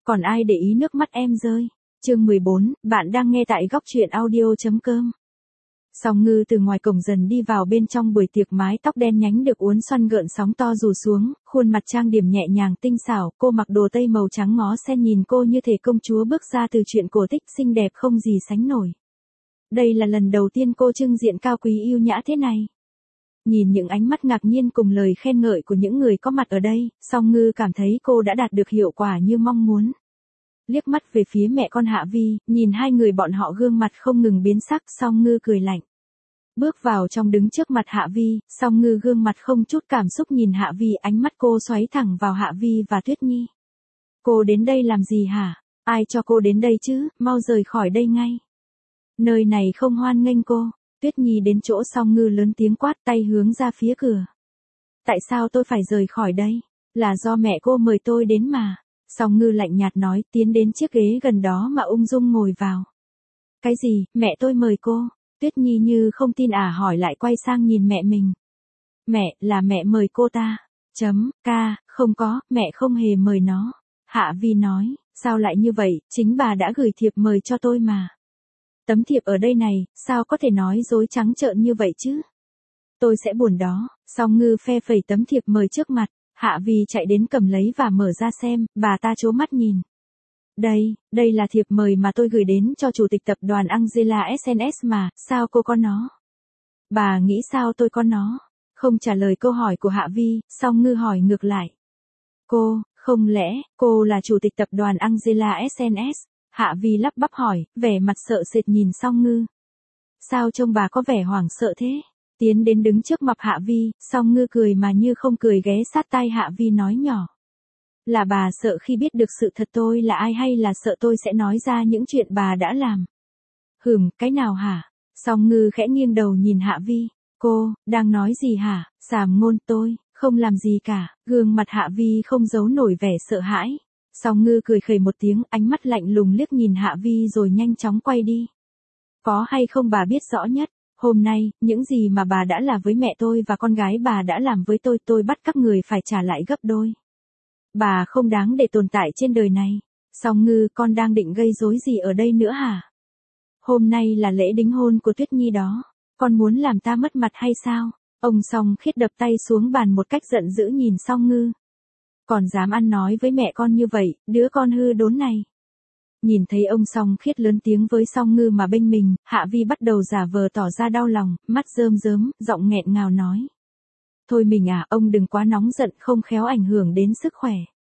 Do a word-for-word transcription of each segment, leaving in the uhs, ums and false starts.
Còn ai để ý nước mắt em rơi. Chương mười bốn, bạn đang nghe tại góc truyện audio.com. Song Ngư từ ngoài cổng dần đi vào bên trong buổi tiệc, mái tóc đen nhánh được uốn xoăn gợn sóng to rủ xuống, khuôn mặt trang điểm nhẹ nhàng tinh xảo, cô mặc đồ tây màu trắng ngó sen, nhìn cô như thể công chúa bước ra từ truyện cổ tích, xinh đẹp không gì sánh nổi. Đây là lần đầu tiên cô trưng diện cao quý yêu nhã thế này. Nhìn những ánh mắt ngạc nhiên cùng lời khen ngợi của những người có mặt ở đây, Song Ngư cảm thấy cô đã đạt được hiệu quả như mong muốn. Liếc mắt về phía mẹ con Hạ Vi, nhìn hai người bọn họ gương mặt không ngừng biến sắc, Song Ngư cười lạnh. Bước vào trong đứng trước mặt Hạ Vi, Song Ngư gương mặt không chút cảm xúc nhìn Hạ Vi, ánh mắt cô xoáy thẳng vào Hạ Vi và Tuyết Nhi. Cô đến đây làm gì hả? Ai cho cô đến đây chứ, mau rời khỏi đây ngay. Nơi này không hoan nghênh cô. Tuyết Nhi đến chỗ Song Ngư lớn tiếng quát, tay hướng ra phía cửa. Tại sao tôi phải rời khỏi đây? Là do mẹ cô mời tôi đến mà. Song Ngư lạnh nhạt nói, tiến đến chiếc ghế gần đó mà ung dung ngồi vào. Cái gì, mẹ tôi mời cô? Tuyết Nhi như không tin ả hỏi lại, quay sang nhìn mẹ mình. Mẹ, là mẹ mời cô ta. Chấm, ca, không có, mẹ không hề mời nó. Hạ Vi nói, sao lại như vậy, chính bà đã gửi thiệp mời cho tôi mà. Tấm thiệp ở đây này, sao có thể nói dối trắng trợn như vậy chứ? Tôi sẽ buồn đó. Song Ngư phe phẩy tấm thiệp mời trước mặt, Hạ Vi chạy đến cầm lấy và mở ra xem, bà ta trố mắt nhìn. Đây, đây là thiệp mời mà tôi gửi đến cho chủ tịch tập đoàn Angela ét en ét mà, sao cô có nó? Bà nghĩ sao tôi có nó? Không trả lời câu hỏi của Hạ Vi, Song Ngư hỏi ngược lại. Cô, không lẽ, cô là chủ tịch tập đoàn Angela ét en ét? Hạ Vi lắp bắp hỏi, vẻ mặt sợ sệt nhìn Song Ngư. Sao trông bà có vẻ hoảng sợ thế? Tiến đến đứng trước mặt Hạ Vi, Song Ngư cười mà như không cười, ghé sát tai Hạ Vi nói nhỏ. Là bà sợ khi biết được sự thật tôi là ai, hay là sợ tôi sẽ nói ra những chuyện bà đã làm? Hừm, cái nào hả? Song Ngư khẽ nghiêng đầu nhìn Hạ Vi. Cô, đang nói gì hả? Sàm ngôn, tôi, không làm gì cả. Gương mặt Hạ Vi không giấu nổi vẻ sợ hãi. Song Ngư cười khẩy một tiếng, ánh mắt lạnh lùng liếc nhìn Hạ Vi rồi nhanh chóng quay đi. Có hay không bà biết rõ nhất. Hôm nay, những gì mà bà đã làm với mẹ tôi và con gái bà đã làm với tôi, tôi bắt các người phải trả lại gấp đôi. Bà không đáng để tồn tại trên đời này. Song Ngư, con đang định gây rối gì ở đây nữa hả? Hôm nay là lễ đính hôn của Tuyết Nhi đó. Con muốn làm ta mất mặt hay sao? Ông Song Khiết đập tay xuống bàn một cách giận dữ nhìn Song Ngư. Còn dám ăn nói với mẹ con như vậy, đứa con hư đốn này. Nhìn thấy ông Song Khiết lớn tiếng với Song Ngư mà bênh mình, Hạ Vi bắt đầu giả vờ tỏ ra đau lòng, mắt rơm rớm, giọng nghẹn ngào nói. Thôi mình à, ông đừng quá nóng giận, không khéo ảnh hưởng đến sức khỏe.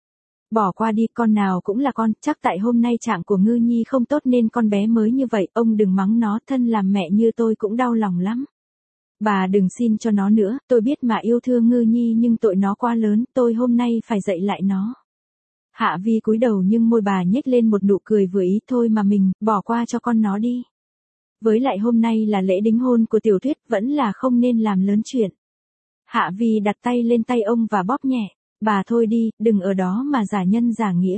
Bỏ qua đi, con nào cũng là con, chắc tại hôm nay trạng của Ngư Nhi không tốt nên con bé mới như vậy, ông đừng mắng nó, thân làm mẹ như tôi cũng đau lòng lắm. Bà đừng xin cho nó nữa, tôi biết mà yêu thương Ngư Nhi nhưng tội nó quá lớn, tôi hôm nay phải dạy lại nó. Hạ Vi cúi đầu nhưng môi bà nhếch lên một nụ cười vừa ý, thôi mà mình, bỏ qua cho con nó đi. Với lại hôm nay là lễ đính hôn của Tiểu Tuyết, vẫn là không nên làm lớn chuyện. Hạ Vi đặt tay lên tay ông và bóp nhẹ, bà thôi đi, đừng ở đó mà giả nhân giả nghĩa.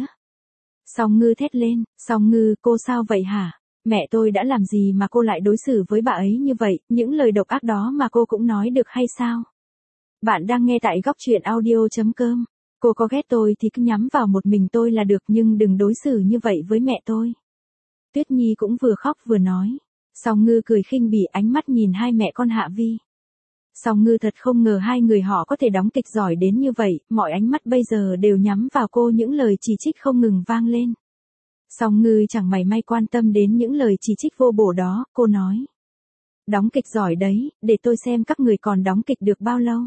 Song Ngư thét lên, Song Ngư, cô sao vậy hả? Mẹ tôi đã làm gì mà cô lại đối xử với bà ấy như vậy, những lời độc ác đó mà cô cũng nói được hay sao? Bạn đang nghe tại góc truyện audio.com. Cô có ghét tôi thì cứ nhắm vào một mình tôi là được, nhưng đừng đối xử như vậy với mẹ tôi. Tuyết Nhi cũng vừa khóc vừa nói. Song Ngư cười khinh bỉ, ánh mắt nhìn hai mẹ con Hạ Vi. Song Ngư thật không ngờ hai người họ có thể đóng kịch giỏi đến như vậy, mọi ánh mắt bây giờ đều nhắm vào cô, những lời chỉ trích không ngừng vang lên. Song Ngư chẳng mảy may quan tâm đến những lời chỉ trích vô bổ đó, cô nói. Đóng kịch giỏi đấy, để tôi xem các người còn đóng kịch được bao lâu.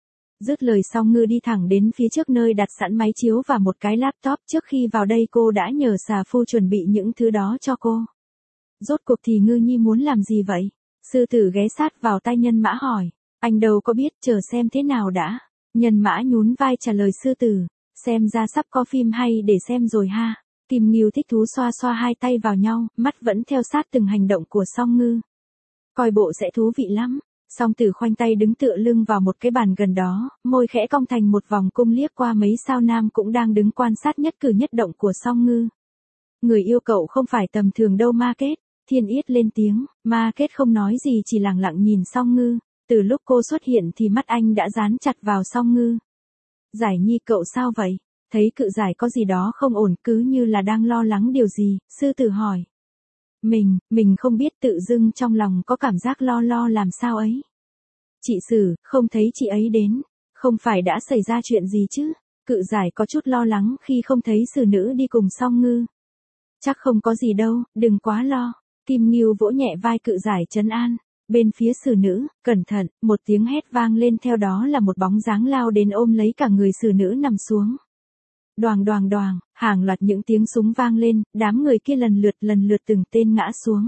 Dứt lời Song Ngư đi thẳng đến phía trước nơi đặt sẵn máy chiếu và một cái laptop, trước khi vào đây cô đã nhờ xà phu chuẩn bị những thứ đó cho cô. Rốt cuộc thì Ngư Nhi muốn làm gì vậy? Sư tử ghé sát vào tai Nhân Mã hỏi. Anh đâu có biết, chờ xem thế nào đã. Nhân Mã nhún vai trả lời sư tử. Xem ra sắp có phim hay để xem rồi ha. Kim Ngưu thích thú xoa xoa hai tay vào nhau, mắt vẫn theo sát từng hành động của Song Ngư. Coi bộ sẽ thú vị lắm. Song Tử khoanh tay đứng tựa lưng vào một cái bàn gần đó, môi khẽ cong thành một vòng cung liếc qua mấy sao nam cũng đang đứng quan sát nhất cử nhất động của Song Ngư. Người yêu cậu không phải tầm thường đâu Ma Kết. Thiên Yết lên tiếng, Ma Kết không nói gì chỉ lặng lặng nhìn Song Ngư. Từ lúc cô xuất hiện thì mắt anh đã dán chặt vào Song Ngư. Giải Nhi, cậu sao vậy? Thấy cự giải có gì đó không ổn, cứ như là đang lo lắng điều gì, sư tử hỏi. Mình, mình không biết, tự dưng trong lòng có cảm giác lo lo làm sao ấy. Chị Sử, không thấy chị ấy đến, không phải đã xảy ra chuyện gì chứ? Cự giải có chút lo lắng khi không thấy Sử nữ đi cùng Song Ngư. Chắc không có gì đâu, đừng quá lo. Kim Ngưu vỗ nhẹ vai cự giải trấn an. Bên phía Sử nữ, cẩn thận, một tiếng hét vang lên, theo đó là một bóng dáng lao đến ôm lấy cả người Sử nữ nằm xuống. Đoàng đoàng đoàng, hàng loạt những tiếng súng vang lên, đám người kia lần lượt lần lượt từng tên ngã xuống.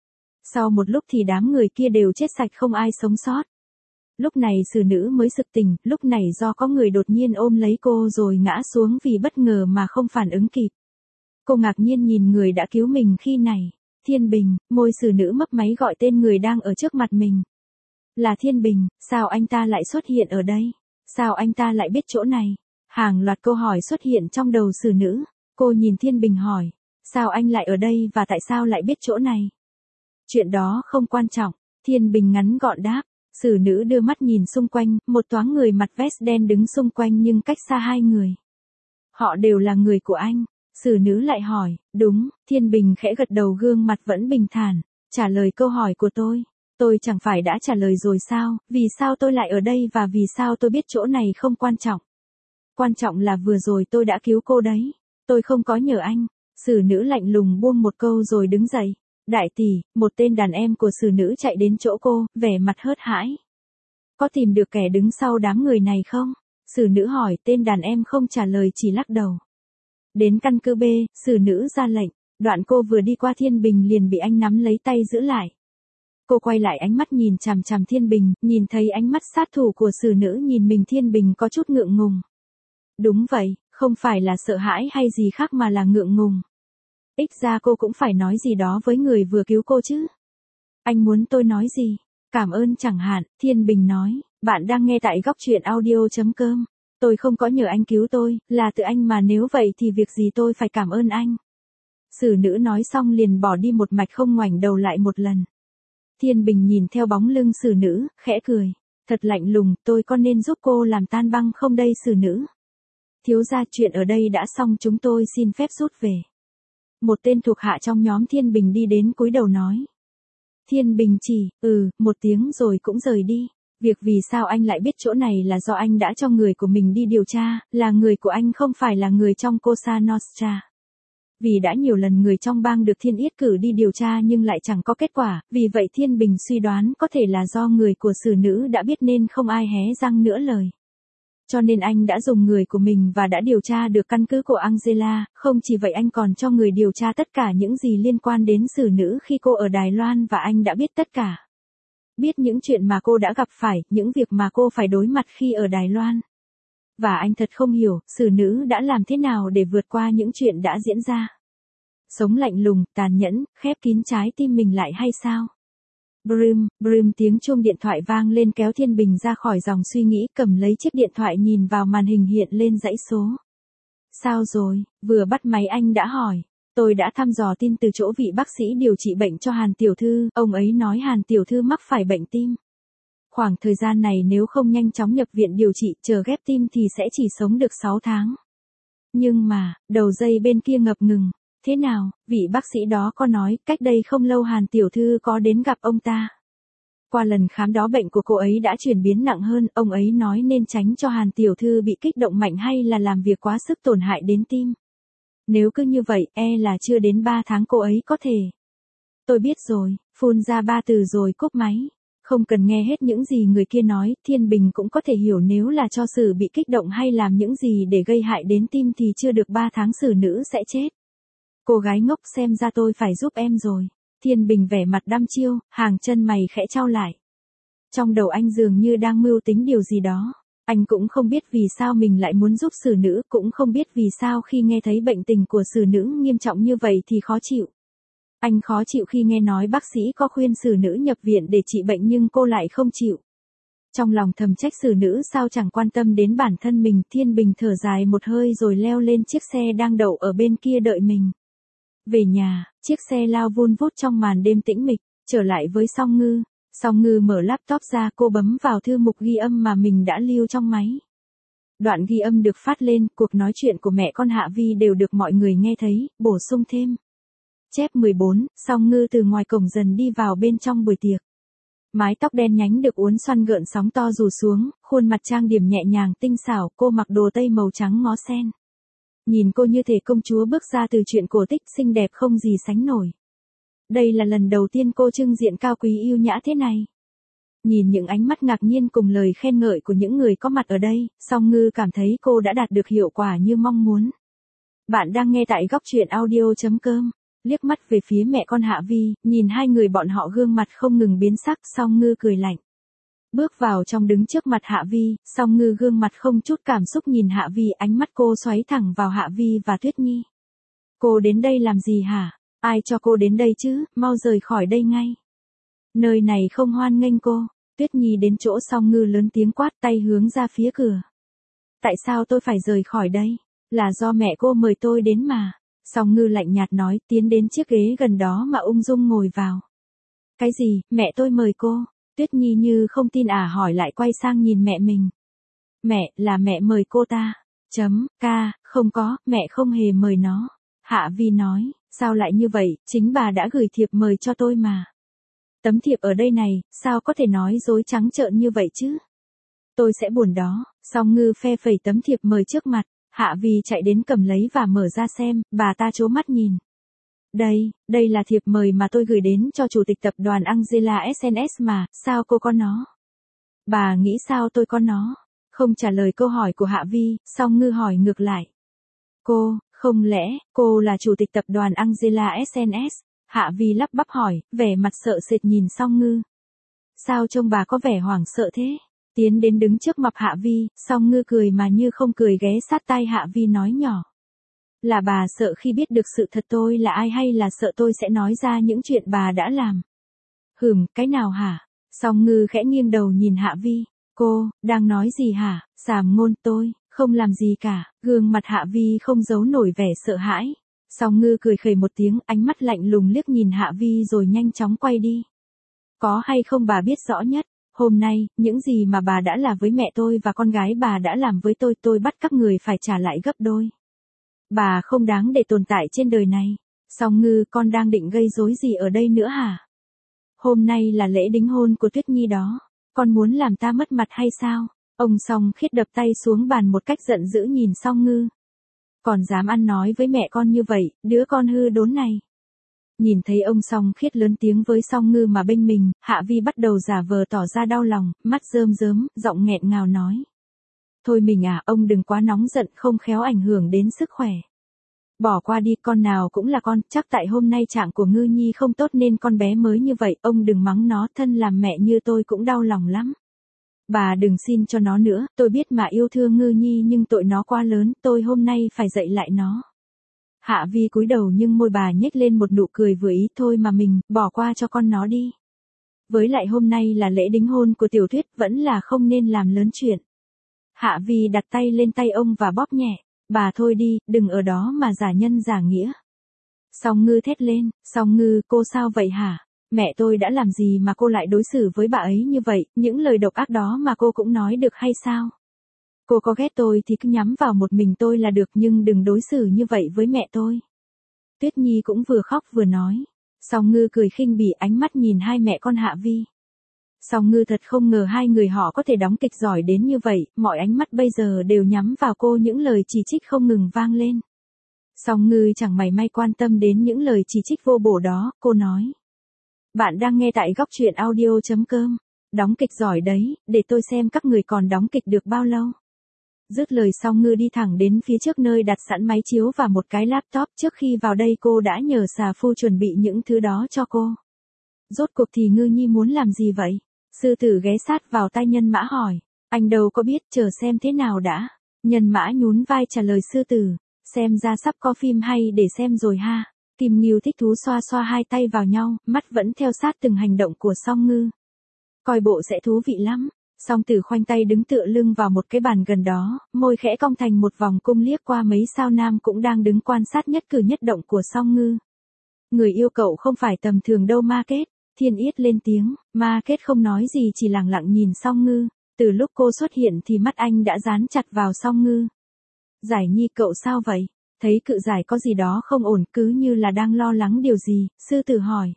Sau một lúc thì đám người kia đều chết sạch, không ai sống sót. Lúc này Sử nữ mới sực tỉnh, lúc này do có người đột nhiên ôm lấy cô rồi ngã xuống vì bất ngờ mà không phản ứng kịp. Cô ngạc nhiên nhìn người đã cứu mình khi này. Thiên Bình, môi Sử nữ mấp máy gọi tên người đang ở trước mặt mình. Là Thiên Bình, sao anh ta lại xuất hiện ở đây? Sao anh ta lại biết chỗ này? Hàng loạt câu hỏi xuất hiện trong đầu Sử nữ. Cô nhìn Thiên Bình hỏi, sao anh lại ở đây và tại sao lại biết chỗ này? Chuyện đó không quan trọng, Thiên Bình ngắn gọn đáp. Sử nữ đưa mắt nhìn xung quanh, một toán người mặc vest đen đứng xung quanh nhưng cách xa hai người. Họ đều là người của anh. Sử nữ lại hỏi, đúng, Thiên Bình khẽ gật đầu, gương mặt vẫn bình thản, trả lời câu hỏi của tôi. Tôi chẳng phải đã trả lời rồi sao, vì sao tôi lại ở đây và vì sao tôi biết chỗ này không quan trọng. Quan trọng là vừa rồi tôi đã cứu cô đấy, tôi không có nhờ anh. Sử nữ lạnh lùng buông một câu rồi đứng dậy. Đại tỷ, một tên đàn em của Sử nữ chạy đến chỗ cô, vẻ mặt hớt hãi. Có tìm được kẻ đứng sau đám người này không? Sử nữ hỏi, tên đàn em không trả lời, chỉ lắc đầu. Đến căn cứ B, Sử nữ ra lệnh, đoạn cô vừa đi qua Thiên Bình liền bị anh nắm lấy tay giữ lại. Cô quay lại, ánh mắt nhìn chằm chằm Thiên Bình, nhìn thấy ánh mắt sát thủ của Sử nữ nhìn mình, Thiên Bình có chút ngượng ngùng. Đúng vậy, không phải là sợ hãi hay gì khác mà là ngượng ngùng. Ít ra cô cũng phải nói gì đó với người vừa cứu cô chứ. Anh muốn tôi nói gì? Cảm ơn chẳng hạn, Thiên Bình nói. Bạn đang nghe tại góc truyện audio chấm com. Tôi không có nhờ anh cứu tôi, là tự anh mà, nếu vậy thì việc gì tôi phải cảm ơn anh. Sử nữ nói xong liền bỏ đi một mạch, không ngoảnh đầu lại một lần. Thiên Bình nhìn theo bóng lưng Sử nữ, khẽ cười. Thật lạnh lùng, tôi có nên giúp cô làm tan băng không đây Sử nữ? Thiếu gia, chuyện ở đây đã xong, chúng tôi xin phép rút về. Một tên thuộc hạ trong nhóm Thiên Bình đi đến cúi đầu nói. Thiên Bình chỉ, ừ, một tiếng rồi cũng rời đi. Việc vì sao anh lại biết chỗ này là do anh đã cho người của mình đi điều tra, là người của anh không phải là người trong Cosa Nostra. Vì đã nhiều lần người trong bang được Thiên Yết cử đi điều tra nhưng lại chẳng có kết quả, vì vậy Thiên Bình suy đoán có thể là do người của Sử nữ đã biết nên không ai hé răng nữa lời. Cho nên anh đã dùng người của mình và đã điều tra được căn cứ của Angela, không chỉ vậy anh còn cho người điều tra tất cả những gì liên quan đến Sử nữ khi cô ở Đài Loan, và anh đã biết tất cả. Biết những chuyện mà cô đã gặp phải, những việc mà cô phải đối mặt khi ở Đài Loan. Và anh thật không hiểu, Sử nữ đã làm thế nào để vượt qua những chuyện đã diễn ra. Sống lạnh lùng, tàn nhẫn, khép kín trái tim mình lại hay sao? Brum, brum, tiếng chuông điện thoại vang lên kéo Thiên Bình ra khỏi dòng suy nghĩ, cầm lấy chiếc điện thoại nhìn vào màn hình hiện lên dãy số. Sao rồi, vừa bắt máy anh đã hỏi. Tôi đã thăm dò tin từ chỗ vị bác sĩ điều trị bệnh cho Hàn tiểu thư, ông ấy nói Hàn tiểu thư mắc phải bệnh tim. Khoảng thời gian này nếu không nhanh chóng nhập viện điều trị, chờ ghép tim thì sẽ chỉ sống được sáu tháng. Nhưng mà, đầu dây bên kia ngập ngừng. Thế nào, vị bác sĩ đó có nói, cách đây không lâu Hàn tiểu thư có đến gặp ông ta. Qua lần khám đó bệnh của cô ấy đã chuyển biến nặng hơn, ông ấy nói nên tránh cho Hàn tiểu thư bị kích động mạnh hay là làm việc quá sức tổn hại đến tim. Nếu cứ như vậy, e là chưa đến ba tháng cô ấy có thể. Tôi biết rồi, phun ra ba từ rồi cúp máy. Không cần nghe hết những gì người kia nói, Thiên Bình cũng có thể hiểu nếu là cho Sử bị kích động hay làm những gì để gây hại đến tim thì chưa được ba tháng Sử nữ sẽ chết. Cô gái ngốc, xem ra tôi phải giúp em rồi. Thiên Bình vẻ mặt đăm chiêu, hàng chân mày khẽ chau lại. Trong đầu anh dường như đang mưu tính điều gì đó. Anh cũng không biết vì sao mình lại muốn giúp Sử nữ, cũng không biết vì sao khi nghe thấy bệnh tình của Sử nữ nghiêm trọng như vậy thì khó chịu. Anh khó chịu khi nghe nói bác sĩ có khuyên Sử nữ nhập viện để trị bệnh nhưng cô lại không chịu. Trong lòng thầm trách Sử nữ sao chẳng quan tâm đến bản thân mình. Thiên Bình thở dài một hơi rồi leo lên chiếc xe đang đậu ở bên kia đợi mình. Về nhà, chiếc xe lao vun vút trong màn đêm tĩnh mịch, trở lại với Song Ngư. Song Ngư mở laptop ra, cô bấm vào thư mục ghi âm mà mình đã lưu trong máy. Đoạn ghi âm được phát lên, cuộc nói chuyện của mẹ con Hạ Vi đều được mọi người nghe thấy, bổ sung thêm. Chép mười bốn, Song Ngư từ ngoài cổng dần đi vào bên trong buổi tiệc. Mái tóc đen nhánh được uốn xoăn gợn sóng to rủ xuống, khuôn mặt trang điểm nhẹ nhàng tinh xảo, cô mặc đồ tây màu trắng ngó sen. Nhìn cô như thể công chúa bước ra từ truyện cổ tích, xinh đẹp không gì sánh nổi. Đây là lần đầu tiên cô trưng diện cao quý yêu nhã thế này. Nhìn những ánh mắt ngạc nhiên cùng lời khen ngợi của những người có mặt ở đây, Song Ngư cảm thấy cô đã đạt được hiệu quả như mong muốn. Bạn đang nghe tại góc truyện audio chấm com. Liếc mắt về phía mẹ con Hạ Vi, nhìn hai người bọn họ gương mặt không ngừng biến sắc, Song Ngư cười lạnh. Bước vào trong đứng trước mặt Hạ Vi, Song Ngư gương mặt không chút cảm xúc nhìn Hạ Vi, ánh mắt cô xoáy thẳng vào Hạ Vi và Tuyết Nhi. Cô đến đây làm gì hả? Ai cho cô đến đây chứ, mau rời khỏi đây ngay. Nơi này không hoan nghênh cô. Tuyết Nhi đến chỗ Song Ngư lớn tiếng quát, tay hướng ra phía cửa. Tại sao tôi phải rời khỏi đây? Là do mẹ cô mời tôi đến mà. Song Ngư lạnh nhạt nói, tiến đến chiếc ghế gần đó mà ung dung ngồi vào. Cái gì, mẹ tôi mời cô? Tuyết Nhi như không tin ả hỏi lại, quay sang nhìn mẹ mình. Mẹ, là mẹ mời cô ta. Chấm, ca, không có, mẹ không hề mời nó. Hạ Vi nói, sao lại như vậy, chính bà đã gửi thiệp mời cho tôi mà. Tấm thiệp ở đây này, sao có thể nói dối trắng trợn như vậy chứ? Tôi sẽ buồn đó. Song Ngư phe phẩy tấm thiệp mời trước mặt. Hạ Vi chạy đến cầm lấy và mở ra xem, bà ta trố mắt nhìn. Đây, đây là thiệp mời mà tôi gửi đến cho chủ tịch tập đoàn Angela ét en ét mà, sao cô có nó? Bà nghĩ sao tôi có nó? Không trả lời câu hỏi của Hạ Vi, Song Ngư hỏi ngược lại. Cô, không lẽ, cô là chủ tịch tập đoàn Angela ét en ét? Hạ Vi lắp bắp hỏi, vẻ mặt sợ sệt nhìn Song Ngư. Sao trông bà có vẻ hoảng sợ thế? Tiến đến đứng trước mặt Hạ Vi, Song Ngư cười mà như không cười ghé sát tai Hạ Vi nói nhỏ. Là bà sợ khi biết được sự thật tôi là ai hay là sợ tôi sẽ nói ra những chuyện bà đã làm? Hừm, cái nào hả? Song Ngư khẽ nghiêng đầu nhìn Hạ Vi. Cô, đang nói gì hả? Sàm ngôn, tôi, không làm gì cả. Gương mặt Hạ Vi không giấu nổi vẻ sợ hãi. Song Ngư cười khẩy một tiếng, ánh mắt lạnh lùng liếc nhìn Hạ Vi rồi nhanh chóng quay đi. Có hay không bà biết rõ nhất. Hôm nay, những gì mà bà đã làm với mẹ tôi và con gái bà đã làm với tôi, tôi bắt các người phải trả lại gấp đôi. Bà không đáng để tồn tại trên đời này. Song Ngư, con đang định gây rối gì ở đây nữa hả? Hôm nay là lễ đính hôn của Tuyết Nhi đó. Con muốn làm ta mất mặt hay sao? Ông Song Khiết đập tay xuống bàn một cách giận dữ nhìn Song Ngư. Còn dám ăn nói với mẹ con như vậy, đứa con hư đốn này. Nhìn thấy ông Song Khiết lớn tiếng với Song Ngư mà bênh mình, Hạ Vi bắt đầu giả vờ tỏ ra đau lòng, mắt rơm rớm, giọng nghẹn ngào nói. Thôi mình à, ông đừng quá nóng giận, không khéo ảnh hưởng đến sức khỏe. Bỏ qua đi, con nào cũng là con, chắc tại hôm nay trạng của Ngư Nhi không tốt nên con bé mới như vậy, ông đừng mắng nó, thân làm mẹ như tôi cũng đau lòng lắm. Bà đừng xin cho nó nữa, tôi biết mà yêu thương Ngư Nhi nhưng tội nó quá lớn, tôi hôm nay phải dạy lại nó. Hạ Vi cúi đầu nhưng môi bà nhếch lên một nụ cười vừa ý, thôi mà mình, bỏ qua cho con nó đi. Với lại hôm nay là lễ đính hôn của Tiểu Thuyết, vẫn là không nên làm lớn chuyện. Hạ Vi đặt tay lên tay ông và bóp nhẹ, bà thôi đi, đừng ở đó mà giả nhân giả nghĩa. Song Ngư thét lên, Song Ngư, cô sao vậy hả? Mẹ tôi đã làm gì mà cô lại đối xử với bà ấy như vậy, những lời độc ác đó mà cô cũng nói được hay sao? Cô có ghét tôi thì cứ nhắm vào một mình tôi là được nhưng đừng đối xử như vậy với mẹ tôi. Tuyết Nhi cũng vừa khóc vừa nói. Song Ngư cười khinh bỉ, ánh mắt nhìn hai mẹ con Hạ Vi. Song Ngư thật không ngờ hai người họ có thể đóng kịch giỏi đến như vậy, mọi ánh mắt bây giờ đều nhắm vào cô, những lời chỉ trích không ngừng vang lên. Song Ngư chẳng mảy may quan tâm đến những lời chỉ trích vô bổ đó, cô nói. Bạn đang nghe tại góc truyện audio chấm com. Đóng kịch giỏi đấy, để tôi xem các người còn đóng kịch được bao lâu. Dứt lời Song Ngư đi thẳng đến phía trước nơi đặt sẵn máy chiếu và một cái laptop, trước khi vào đây cô đã nhờ xà phu chuẩn bị những thứ đó cho cô. Rốt cuộc thì Ngư Nhi muốn làm gì vậy? Sư tử ghé sát vào tai Nhân Mã hỏi. Anh đâu có biết, chờ xem thế nào đã. Nhân Mã nhún vai trả lời sư tử. Xem ra sắp có phim hay để xem rồi ha. Kim Ngưu thích thú xoa xoa hai tay vào nhau, mắt vẫn theo sát từng hành động của Song Ngư. Coi bộ sẽ thú vị lắm. Song Tử khoanh tay đứng tựa lưng vào một cái bàn gần đó, môi khẽ cong thành một vòng cung liếc qua mấy sao nam cũng đang đứng quan sát nhất cử nhất động của Song Ngư. Người yêu cậu không phải tầm thường đâu Ma Kết. Thiên Yết lên tiếng, Ma Kết không nói gì chỉ lặng lặng nhìn Song Ngư. Từ lúc cô xuất hiện thì mắt anh đã dán chặt vào Song Ngư. Giải Nhi cậu sao vậy? Thấy Cự Giải có gì đó không ổn, cứ như là đang lo lắng điều gì, sư tử hỏi.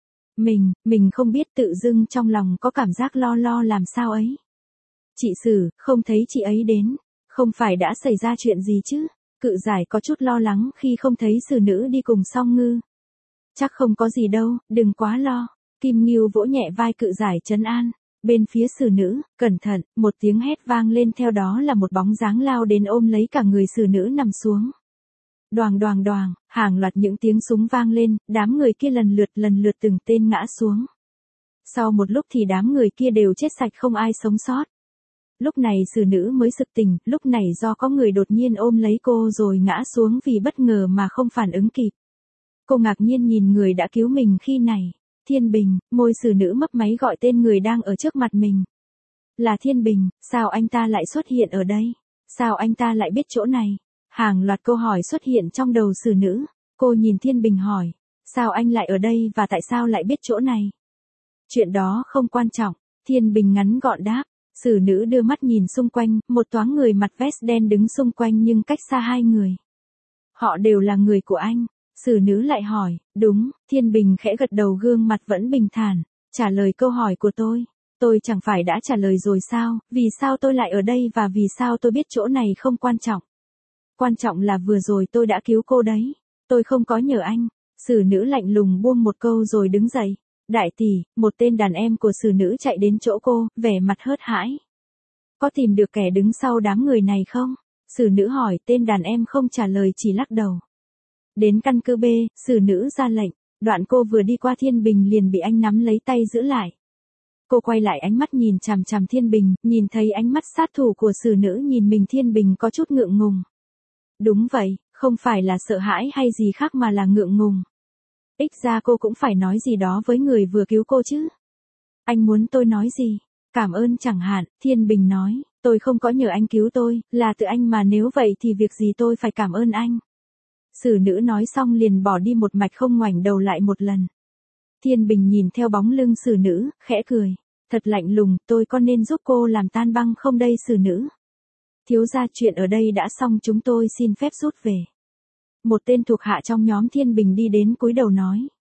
Mình, mình không biết, tự dưng trong lòng có cảm giác lo lo làm sao ấy. Chị Sử, không thấy chị ấy đến, không phải đã xảy ra chuyện gì chứ? Cự Giải có chút lo lắng khi không thấy Sử Nữ đi cùng Song Ngư. Chắc không có gì đâu, đừng quá lo. Kim Ngưu vỗ nhẹ vai Cự Giải trấn an. Bên phía Sử Nữ, cẩn thận, một tiếng hét vang lên, theo đó là một bóng dáng lao đến ôm lấy cả người Sử Nữ nằm xuống. Đoàng đoàng đoàng, hàng loạt những tiếng súng vang lên, đám người kia lần lượt lần lượt từng tên ngã xuống. Sau một lúc thì đám người kia đều chết sạch, không ai sống sót. Lúc này Sử Nữ mới sực tỉnh, lúc này do có người đột nhiên ôm lấy cô rồi ngã xuống vì bất ngờ mà không phản ứng kịp. Cô ngạc nhiên nhìn người đã cứu mình khi này. Thiên Bình, môi Sử Nữ mấp máy gọi tên người đang ở trước mặt mình. Là Thiên Bình, sao anh ta lại xuất hiện ở đây? Sao anh ta lại biết chỗ này? Hàng loạt câu hỏi xuất hiện trong đầu Sử Nữ. Cô nhìn Thiên Bình hỏi, sao anh lại ở đây và tại sao lại biết chỗ này? Chuyện đó không quan trọng, Thiên Bình ngắn gọn đáp. Sử Nữ đưa mắt nhìn xung quanh, một toán người mặc vest đen đứng xung quanh nhưng cách xa hai người. Họ đều là người của anh. Sử Nữ lại hỏi, đúng, Thiên Bình khẽ gật đầu, gương mặt vẫn bình thản, trả lời câu hỏi của tôi. Tôi chẳng phải đã trả lời rồi sao, vì sao tôi lại ở đây và vì sao tôi biết chỗ này không quan trọng. Quan trọng là vừa rồi tôi đã cứu cô đấy, tôi không có nhờ anh. Sử Nữ lạnh lùng buông một câu rồi đứng dậy. Đại tỷ, một tên đàn em của Sử Nữ chạy đến chỗ cô, vẻ mặt hớt hãi. Có tìm được kẻ đứng sau đám người này không? Sử Nữ hỏi, tên đàn em không trả lời, chỉ lắc đầu. Đến căn cứ B, Sử Nữ ra lệnh, đoạn cô vừa đi qua Thiên Bình liền bị anh nắm lấy tay giữ lại. Cô quay lại, ánh mắt nhìn chằm chằm Thiên Bình, nhìn thấy ánh mắt sát thủ của Sử Nữ nhìn mình, Thiên Bình có chút ngượng ngùng. Đúng vậy, không phải là sợ hãi hay gì khác mà là ngượng ngùng. Ít ra cô cũng phải nói gì đó với người vừa cứu cô chứ. Anh muốn tôi nói gì? Cảm ơn chẳng hạn, Thiên Bình nói, tôi không có nhờ anh cứu tôi, là tự anh mà, nếu vậy thì việc gì tôi phải cảm ơn anh. Sử Nữ nói xong liền bỏ đi một mạch, không ngoảnh đầu lại một lần. Thiên Bình nhìn theo bóng lưng Sử Nữ, khẽ cười. Thật lạnh lùng, tôi có nên giúp cô làm tan băng không đây Sử Nữ? Thiếu gia, chuyện ở đây đã xong, chúng tôi xin phép rút về. Một tên thuộc hạ trong nhóm Thiên Bình đi đến cúi đầu nói.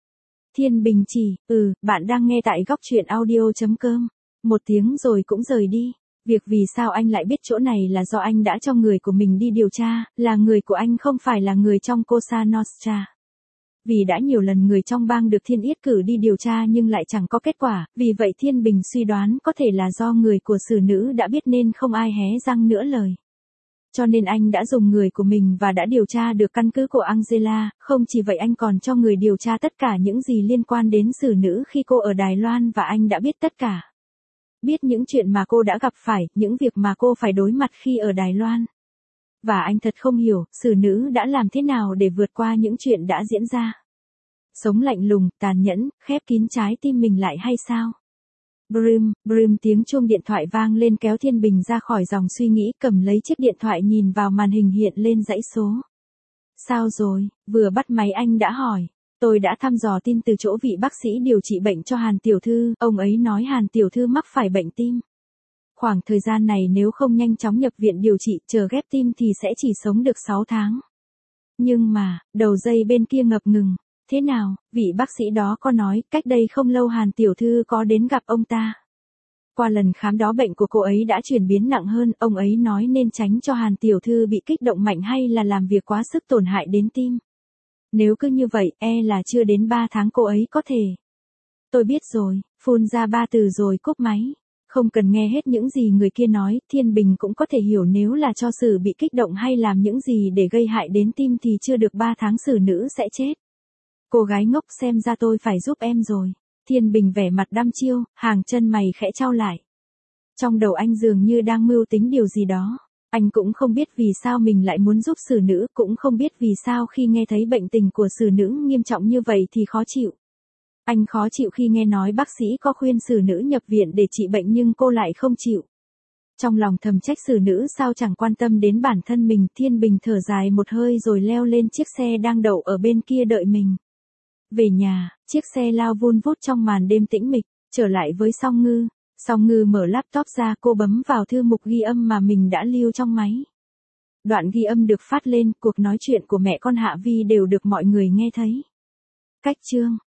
Thiên Bình chỉ, ừ, bạn đang nghe tại góc truyện audio chấm com. Một tiếng rồi cũng rời đi. Việc vì sao anh lại biết chỗ này là do anh đã cho người của mình đi điều tra, là người của anh không phải là người trong Cosa Nostra. Vì đã nhiều lần người trong bang được Thiên Yết cử đi điều tra nhưng lại chẳng có kết quả, vì vậy Thiên Bình suy đoán có thể là do người của Sử Nữ đã biết nên không ai hé răng nữa lời. Cho nên anh đã dùng người của mình và đã điều tra được căn cứ của Angela, không chỉ vậy anh còn cho người điều tra tất cả những gì liên quan đến Sử Nữ khi cô ở Đài Loan và anh đã biết tất cả. Biết những chuyện mà cô đã gặp phải, những việc mà cô phải đối mặt khi ở Đài Loan. Và anh thật không hiểu, Sử Nữ đã làm thế nào để vượt qua những chuyện đã diễn ra. Sống lạnh lùng, tàn nhẫn, khép kín trái tim mình lại hay sao? Brum, brum, tiếng chuông điện thoại vang lên kéo Thiên Bình ra khỏi dòng suy nghĩ, cầm lấy chiếc điện thoại nhìn vào màn hình hiện lên dãy số. Sao rồi, vừa bắt máy anh đã hỏi. Tôi đã thăm dò tin từ chỗ vị bác sĩ điều trị bệnh cho Hàn tiểu thư, ông ấy nói Hàn tiểu thư mắc phải bệnh tim. Khoảng thời gian này nếu không nhanh chóng nhập viện điều trị, chờ ghép tim thì sẽ chỉ sống được sáu tháng. Nhưng mà, đầu dây bên kia ngập ngừng. Thế nào, vị bác sĩ đó có nói, cách đây không lâu Hàn tiểu thư có đến gặp ông ta. Qua lần khám đó bệnh của cô ấy đã chuyển biến nặng hơn, ông ấy nói nên tránh cho Hàn tiểu thư bị kích động mạnh hay là làm việc quá sức tổn hại đến tim. Nếu cứ như vậy, e là chưa đến ba tháng cô ấy có thể. Tôi biết rồi, phun ra ba từ rồi cúp máy. Không cần nghe hết những gì người kia nói, Thiên Bình cũng có thể hiểu nếu là cho Sử bị kích động hay làm những gì để gây hại đến tim thì chưa được ba tháng Sử Nữ sẽ chết. Cô gái ngốc, xem ra tôi phải giúp em rồi. Thiên Bình vẻ mặt đăm chiêu, hàng chân mày khẽ chau lại. Trong đầu anh dường như đang mưu tính điều gì đó. Anh cũng không biết vì sao mình lại muốn giúp Sử Nữ, cũng không biết vì sao khi nghe thấy bệnh tình của Sử Nữ nghiêm trọng như vậy thì khó chịu. Anh khó chịu khi nghe nói bác sĩ có khuyên Sử Nữ nhập viện để trị bệnh nhưng cô lại không chịu. Trong lòng thầm trách Sử Nữ sao chẳng quan tâm đến bản thân mình. Thiên Bình thở dài một hơi rồi leo lên chiếc xe đang đậu ở bên kia đợi mình. Về nhà, chiếc xe lao vun vút trong màn đêm tĩnh mịch, trở lại với Song Ngư. Song Ngư mở laptop ra, cô bấm vào thư mục ghi âm mà mình đã lưu trong máy. Đoạn ghi âm được phát lên, cuộc nói chuyện của mẹ con Hạ Vi đều được mọi người nghe thấy. Cách chương